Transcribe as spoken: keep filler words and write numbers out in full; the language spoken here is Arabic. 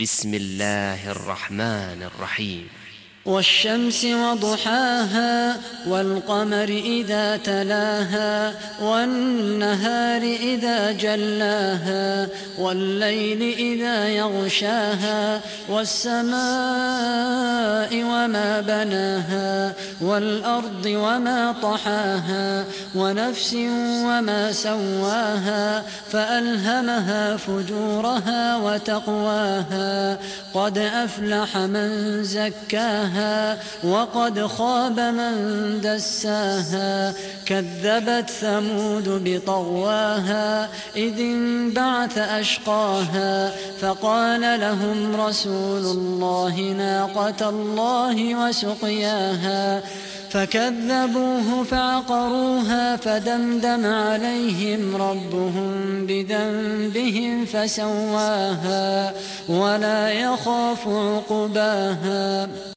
بسم الله الرحمن الرحيم. والشمس وضحاها والقمر إذا تلاها والنهار إذا جلاها والليل إذا يغشاها والسماء وما بناها والأرض وما طحاها ونفس وما سواها فألهمها فجورها وتقواها قد أفلح من زكاها وقد خاب من دساها كذبت ثمود بطغواها إذ انبعث أشقاها فقال لهم رسول الله ناقة الله وسقياها فكذبوه فعقروها فدمدم عليهم ربهم بذنبهم فسواها ولا يخاف عقباها.